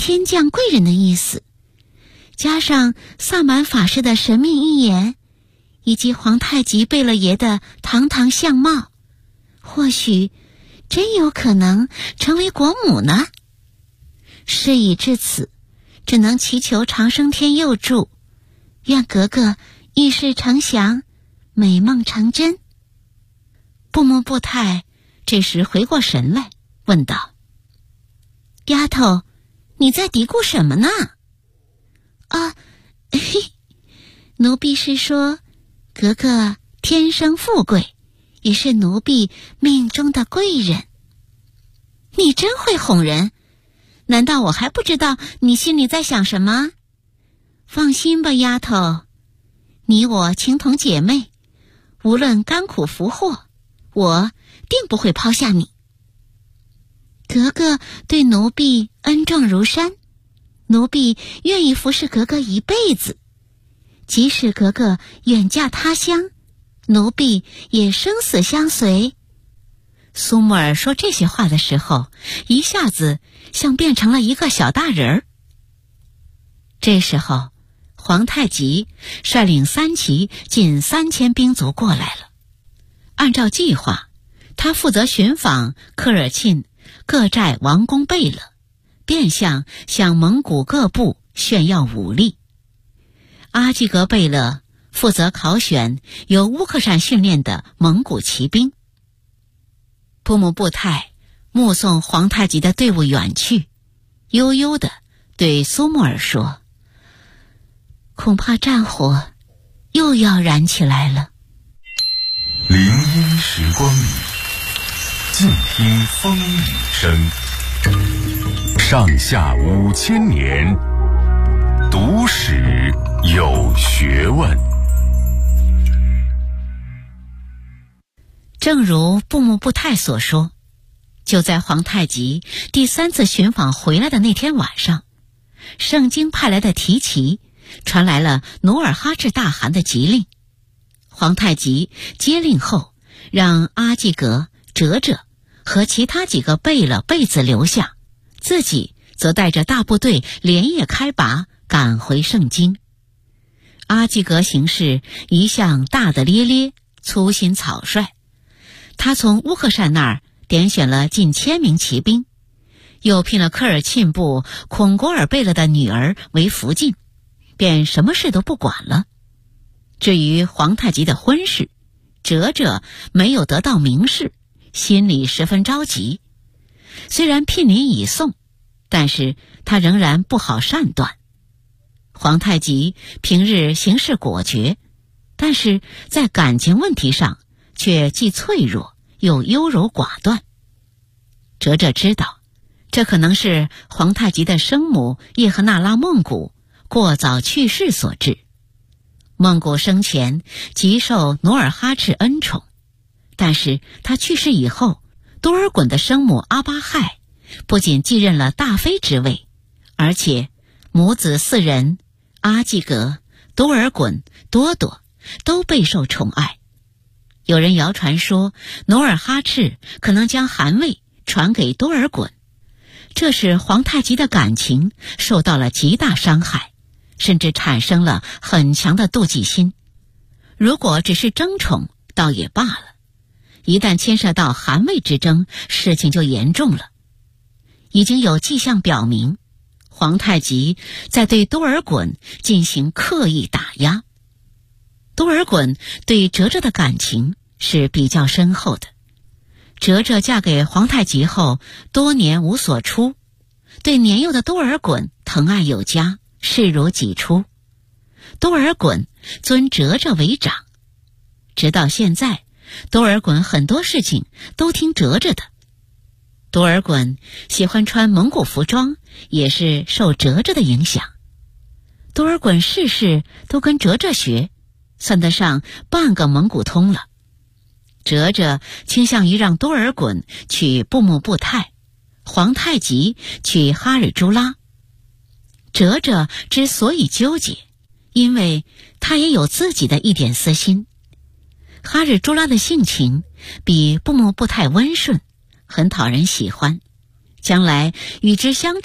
天降贵人的意思，加上萨满法师的神秘预言，以及皇太极贝勒爷的堂堂相貌，或许真有可能成为国母呢。事已至此，只能祈求长生天佑助，愿格格一事成祥，美梦成真。布木布泰这时回过神来，问道：丫头，你在嘀咕什么呢？奴婢是说，格格天生富贵，也是奴婢命中的贵人。你真会哄人，难道我还不知道你心里在想什么？放心吧，丫头，你我情同姐妹，无论甘苦福祸，我定不会抛下你。格格对奴婢恩重如山，奴婢愿意服侍格格一辈子，即使格格远嫁他乡，奴婢也生死相随。苏木尔说这些话的时候，一下子像变成了一个小大人儿。这时候，皇太极率领3旗近3000兵卒过来了。按照计划，他负责寻访科尔沁各寨王公贝勒，变相向蒙古各部炫耀武力。阿济格贝勒负责考选由乌克善训练的蒙古骑兵。布木布泰目送皇太极的队伍远去，悠悠地对苏木尔说：恐怕战火又要燃起来了。 林荫时光里，静听风雨声。上下5000年，读史有学问。 正如布木布泰所说，就在皇太极第3次寻访回来的那天晚上，盛京派来的提旗传来了努尔哈赤大汗的急令。皇太极接令后，让阿济格、哲哲和其他几个贝勒贝子留下，自己则带着大部队连夜开拔，赶回盛京。阿济格行事一向大大咧咧，粗心草率。他从乌克善那儿点选了近1000名骑兵，又聘了科尔沁部孔果尔贝勒的女儿为福晋，便什么事都不管了。至于皇太极的婚事，哲哲没有得到明示，心里十分着急。虽然聘礼已送，但是他仍然不好善断。皇太极平日行事果决，但是在感情问题上却既脆弱又优柔寡断。哲哲知道，这可能是皇太极的生母叶赫那拉孟古过早去世所致。孟古生前极受努尔哈赤恩宠，但是他去世以后，多尔衮的生母阿巴亥不仅继任了大妃之位，而且母子4人阿济格、多尔衮、多铎都备受宠爱。有人谣传说，努尔哈赤可能将汗位传给多尔衮，这使皇太极的感情受到了极大伤害，甚至产生了很强的妒忌心。如果只是争宠倒也罢了，一旦牵涉到汗位之争，事情就严重了。已经有迹象表明，皇太极在对多尔衮进行刻意打压。多尔衮对哲哲的感情是比较深厚的。哲哲嫁给皇太极后，多年无所出，对年幼的多尔衮疼爱有加，视如己出。多尔衮尊哲哲为长，直到现在，多尔衮很多事情都听哲哲的。多尔衮喜欢穿蒙古服装，也是受哲哲的影响。多尔衮事事都跟哲哲学，算得上半个蒙古通了。哲哲倾向于让多尔衮娶布木布泰，皇太极娶哈日朱拉。哲哲之所以纠结，因为他也有自己的一点私心。哈日朱拉的性情比布木布泰温顺，很讨人喜欢，将来与之相处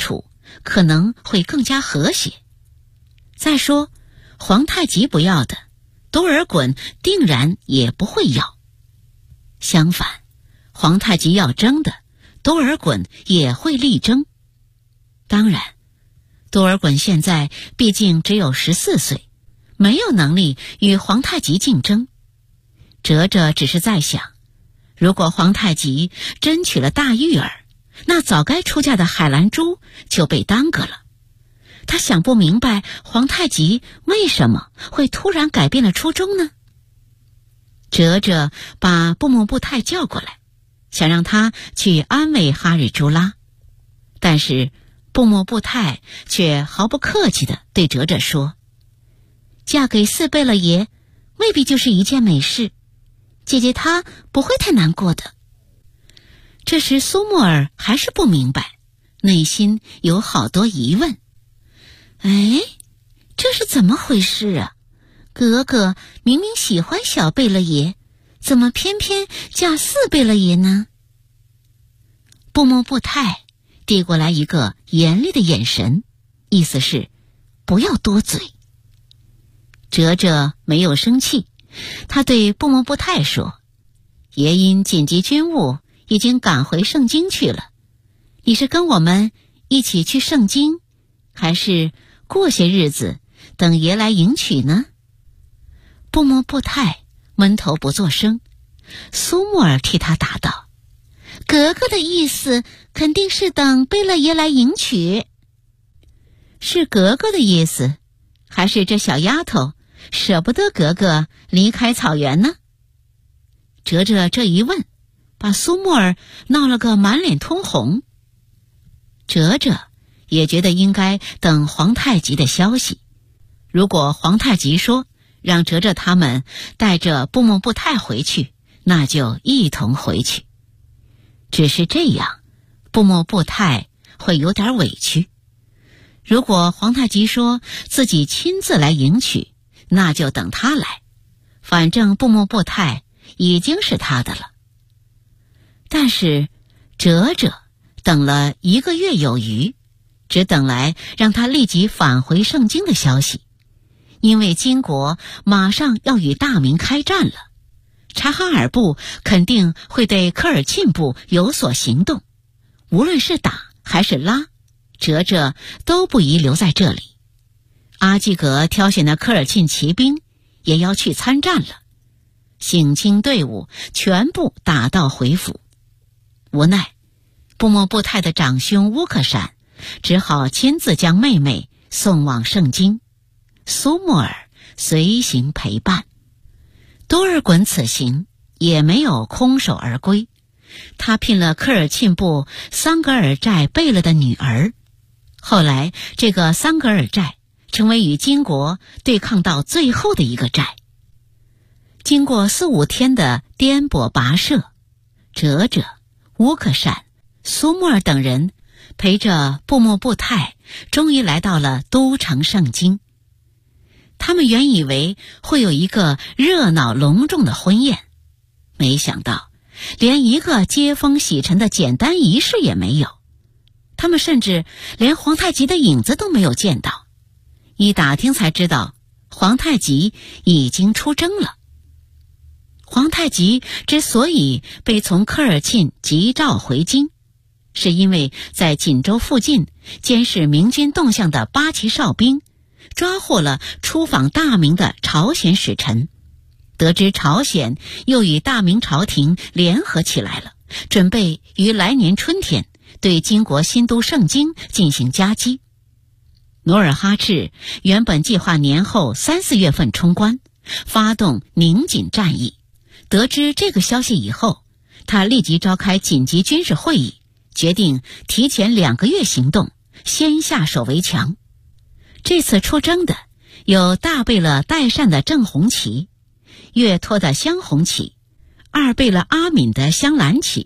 可能会更加和谐。再说，皇太极不要的，多尔衮定然也不会要。相反，皇太极要争的，多尔衮也会力争。当然，多尔衮现在毕竟只有14岁，没有能力与皇太极竞争。哲哲只是在想，如果皇太极真娶了大玉儿，那早该出嫁的海兰珠就被耽搁了。他想不明白皇太极为什么会突然改变了初衷呢？哲哲把布木布泰叫过来，想让他去安慰哈日朱拉，但是布木布泰却毫不客气地对哲哲说，嫁给四贝勒爷未必就是一件美事，姐姐她不会太难过的。这时苏沫儿还是不明白，内心有好多疑问。哎，这是怎么回事啊？格格明明喜欢小贝勒爷，怎么偏偏嫁四贝勒爷呢？布木布泰递过来一个严厉的眼神，意思是不要多嘴。哲哲没有生气，他对布木布泰说，爷因紧急军务已经赶回盛京去了，你是跟我们一起去盛京，还是过些日子等爷来迎娶呢？布木布泰闷头不作声，苏沫儿替他答道，格格的意思肯定是等贝勒爷来迎娶。是格格的意思，还是这小丫头舍不得格格离开草原呢？哲哲这一问，把苏沫儿闹了个满脸通红。哲哲也觉得应该等皇太极的消息，如果皇太极说让哲哲他们带着布木布泰回去，那就一同回去。只是这样，布木布泰会有点委屈。如果皇太极说自己亲自来迎娶，那就等他来，反正布木布泰已经是他的了。但是哲哲等了1个月有余，只等来让他立即返回盛京的消息。因为金国马上要与大明开战了，察哈尔部肯定会对科尔沁部有所行动，无论是打还是拉，哲哲都不宜留在这里。阿济格挑选的科尔沁骑兵也要去参战了，省亲队伍全部打道回府。无奈布木布泰的长兄乌克闪只好亲自将妹妹送往盛京，苏沫儿随行陪伴。多尔衮此行也没有空手而归，他聘了科尔沁部桑格尔寨贝勒的女儿。后来这个桑格尔寨成为与金国对抗到最后的一个寨。经过4、5天的颠簸跋涉，哲哲、乌克闪、苏沫儿等人陪着布木布泰终于来到了都城盛京。他们原以为会有一个热闹隆重的婚宴，没想到连一个接风洗尘的简单仪式也没有。他们甚至连皇太极的影子都没有见到，一打听才知道皇太极已经出征了。皇太极之所以被从科尔沁急召回京，是因为在锦州附近监视明军动向的8旗哨兵抓获了出访大明的朝鲜使臣，得知朝鲜又与大明朝廷联合起来了，准备于来年春天对金国新都盛京进行夹击。努尔哈赤原本计划年后3、4月份冲关，发动宁锦战役。得知这个消息以后，他立即召开紧急军事会议，决定提前2个月行动，先下手为强。这次出征的有大贝勒代善的正红旗，岳托的镶红旗，2贝勒阿敏的镶蓝旗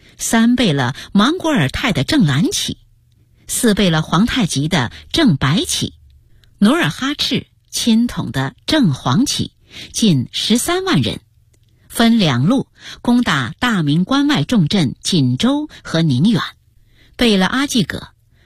，3贝勒莽古尔泰的正蓝旗，4贝勒皇太极的正白旗，努尔哈赤亲统的正黄旗，近13万人，分2路攻打大明关外重镇锦州和宁远。贝勒阿济格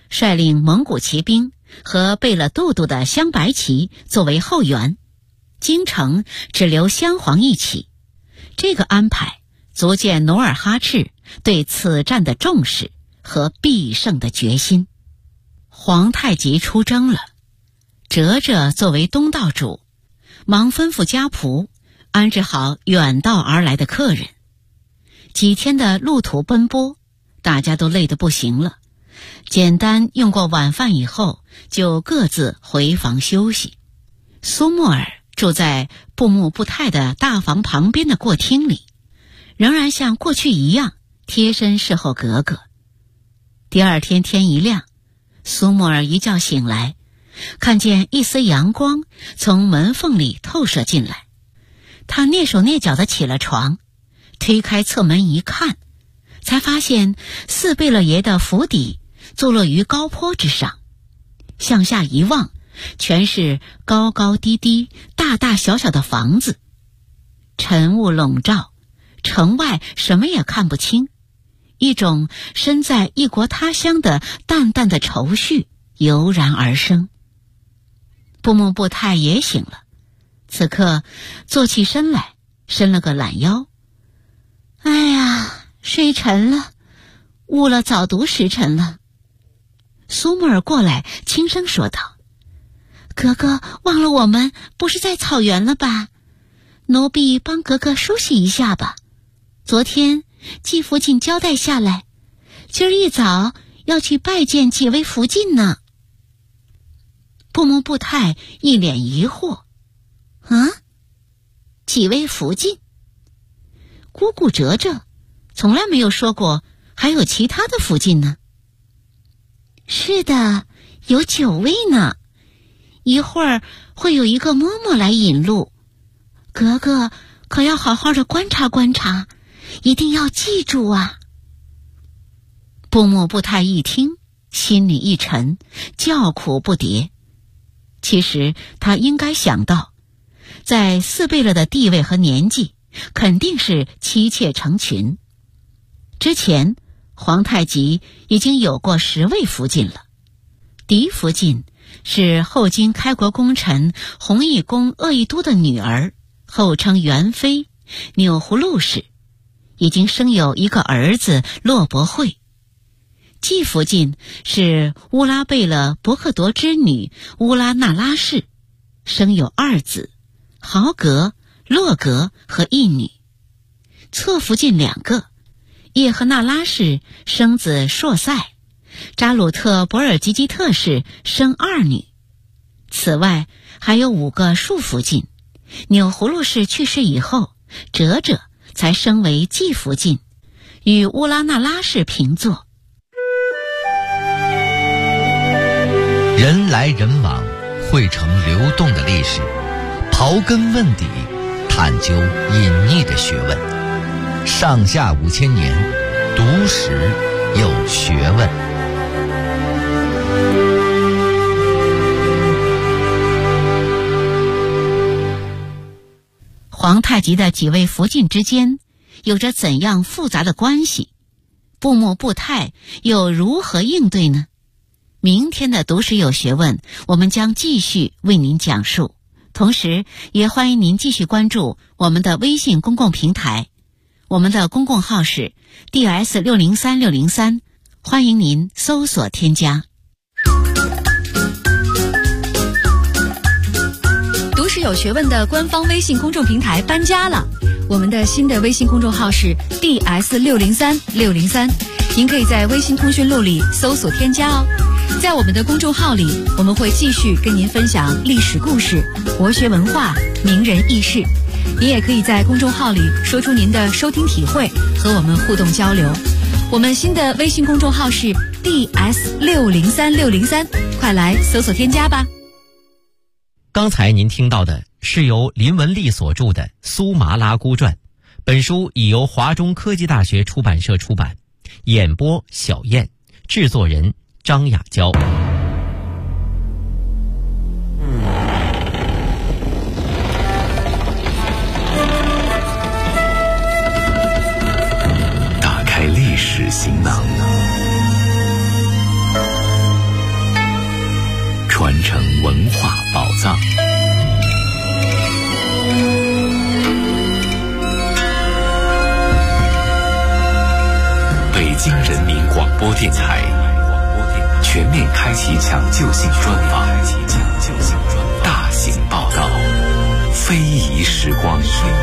率领蒙古骑兵和贝勒都督的镶白旗作为后援，京城只留镶黄一起。这个安排足见努尔哈赤对此战的重视和必胜的决心。皇太极出征了，哲哲作为东道主，忙吩咐家仆安置好远道而来的客人。几天的路途奔波，大家都累得不行了，简单用过晚饭以后，就各自回房休息。苏沫尔住在布木布泰的大房旁边的过厅里，仍然像过去一样贴身侍候格格。第二天天一亮，苏沫尔一觉醒来，看见一丝阳光从门缝里透射进来，他蹑手蹑脚地起了床，推开侧门一看，才发现四贝勒爷的府邸坐落于高坡之上，向下一望，全是高高低低、大大小小的房子，晨雾笼罩，城外什么也看不清，一种身在异国他乡的淡淡的愁绪油然而生。布木布泰也醒了，此刻坐起身来，伸了个懒腰。哎呀，睡沉了，误了早读时辰了。苏沫尔过来轻声说道：格格忘了我们不是在草原了吧？奴婢帮格格梳洗一下吧。昨天季福晋交代下来，今儿一早要去拜见几位福晋呢。布木布泰一脸疑惑：啊，几位福晋？姑姑哲哲从来没有说过还有其他的福晋呢。是的，有9位呢，一会儿会有一个嬷嬷来引路，格格可要好好的观察观察，一定要记住啊。布木布泰一听，心里一沉，叫苦不迭。其实他应该想到，在四贝勒的地位和年纪，肯定是妻妾成群。之前皇太极已经有过10位福晋了。嫡福晋是后金开国功臣弘义公鄂义都的女儿，后称元妃，钮祜禄氏，已经生有一个儿子骆伯惠。继福晋是乌拉贝勒伯克铎之女乌拉那拉氏，生有2子，豪格、洛格和一女。侧福晋2个，叶赫那拉氏生子硕塞，扎鲁特博尔吉吉特氏生2女。此外还有5个庶福晋，钮祜禄氏去世以后，哲哲才升为继福晋，与乌拉那拉氏平坐。 人来人往，汇成流动的历史，刨根问底，探究隐匿的学问。上下5000年，读史有学问。 皇太极的几位福晋之间有着怎样复杂的关系？布木布泰又如何应对呢？明天的读史有学问，我们将继续为您讲述，同时也欢迎您继续关注我们的微信公共平台，我们的公共号是 DS603603，欢迎您搜索添加。 读史有学问的官方微信公众平台搬家了，我们的新的微信公众号是 DS603603，您可以在微信通讯录里搜索添加哦。在我们的公众号里，我们会继续跟您分享历史故事、国学文化、名人轶事。您也可以在公众号里说出您的收听体会，和我们互动交流。我们新的微信公众号是 DS603603，快来搜索添加吧。 刚才您听到的是由林文丽所著的《苏麻拉姑传》，本书已由华中科技大学出版社出版，演播小燕，制作人张雅娇。 打开历史行囊， 传承文化宝藏。北京人民广播电台全面开启抢救性专访，大型报道，非遗时光。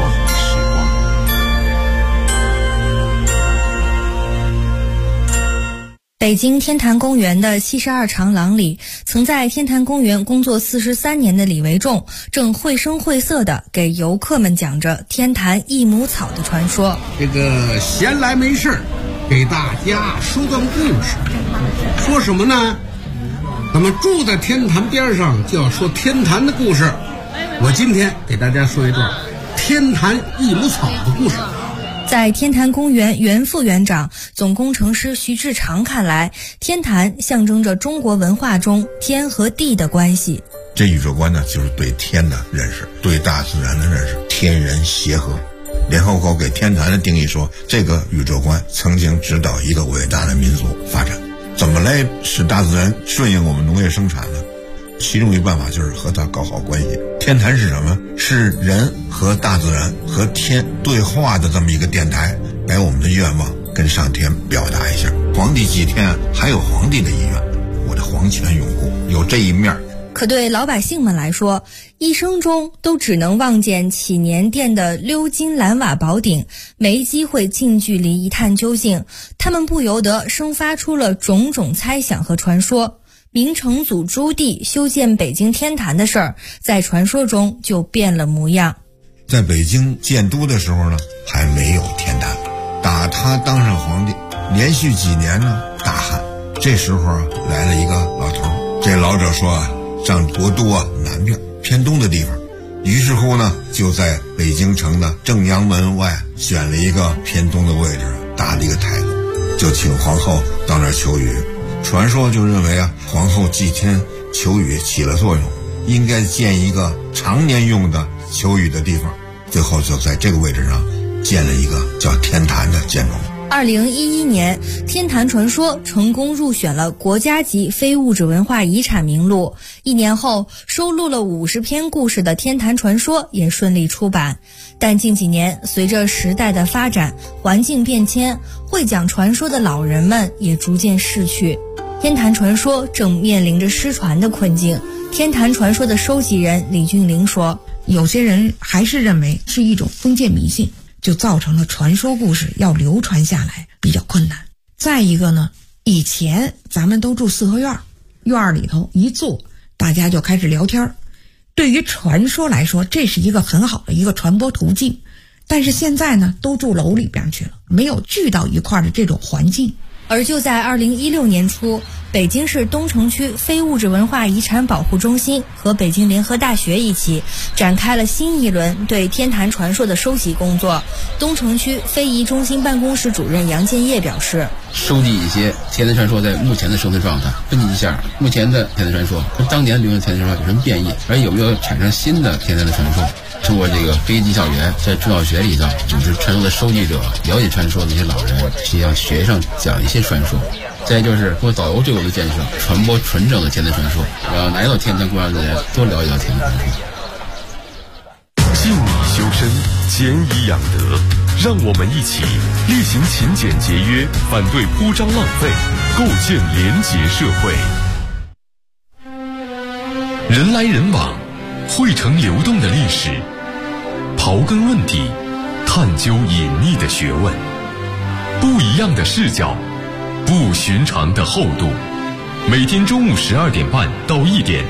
北京天坛公园的72长廊里，曾在天坛公园工作43年的李维仲，正绘声绘色地给游客们讲着天坛益母草的传说。 这个闲来没事给大家说段故事。说什么呢？咱们住在天坛边上，就要说天坛的故事。我今天给大家说一段天坛益母草的故事。 在天坛公园原副园长、总工程师徐志长看来，天坛象征着中国文化中天和地的关系。 这宇宙观呢，就是对天的认识，对大自然的认识，天人协和。联合国给天坛的定义说，这个宇宙观曾经指导一个伟大的民族发展。怎么来使大自然顺应我们农业生产呢？其中一个办法就是和它搞好关系。天坛是什么？是人和大自然和天对话的这么一个电台，把我们的愿望跟上天表达一下。皇帝祭天还有皇帝的意愿，我的皇权永固，有这一面。 可对老百姓们来说，一生中都只能望见祈年殿的鎏金蓝瓦宝顶，没机会近距离一探究竟，他们不由得生发出了种种猜想和传说。明成祖朱棣修建北京天坛的事儿，在传说中就变了模样。 在北京建都的时候呢，还没有天坛。打他当上皇帝，连续几年呢大旱。这时候来了一个老头，这老者说上国都南边偏东的地方。于是乎呢，就在北京城的正阳门外选了一个偏东的位置，搭了一个台子，就请皇后到那儿求雨。传说就认为皇后祭天求雨起了作用，应该建一个常年用的求雨的地方。最后就在这个位置上建了一个叫天坛的建筑。 2011年，天坛传说成功入选了国家级非物质文化遗产名录。1年后，收录了50篇故事的天坛传说也顺利出版。但近几年，随着时代的发展，环境变迁，会讲传说的老人们也逐渐逝去。天坛传说正面临着失传的困境。天坛传说的收集人李俊玲说， 有些人还是认为是一种封建迷信，就造成了传说故事要流传下来比较困难。再一个呢，以前咱们都住四合院，院里头一坐，大家就开始聊天。对于传说来说，这是一个很好的一个传播途径。但是现在呢，都住楼里边去了，没有聚到一块的这种环境。 而就在2016年初，北京市东城区非物质文化遗产保护中心和北京联合大学一起展开了新一轮对天坛传说的收集工作。东城区非遗中心办公室主任杨建业表示， 收集一些天坛传说在目前的生存状态，分析一下目前的天坛传说跟当年流行的天坛传说有什么变异，而有没有产生新的天坛的传说。通过这个非遗技校园，在中小学里头组织传说的收集者，了解传说的一些老人，去向学生讲一些传说。再就是通过导游队伍的建设，传播纯正的天坛传说，让来到天坛公园的人都了解到天坛传说。 静以修身，俭以养德，让我们一起厉行勤俭节约，反对铺张浪费，构建廉洁社会。人来人往，汇成流动的历史，刨根问底，探究隐秘的学问，不一样的视角，不寻常的厚度。每天中午12点半到1点，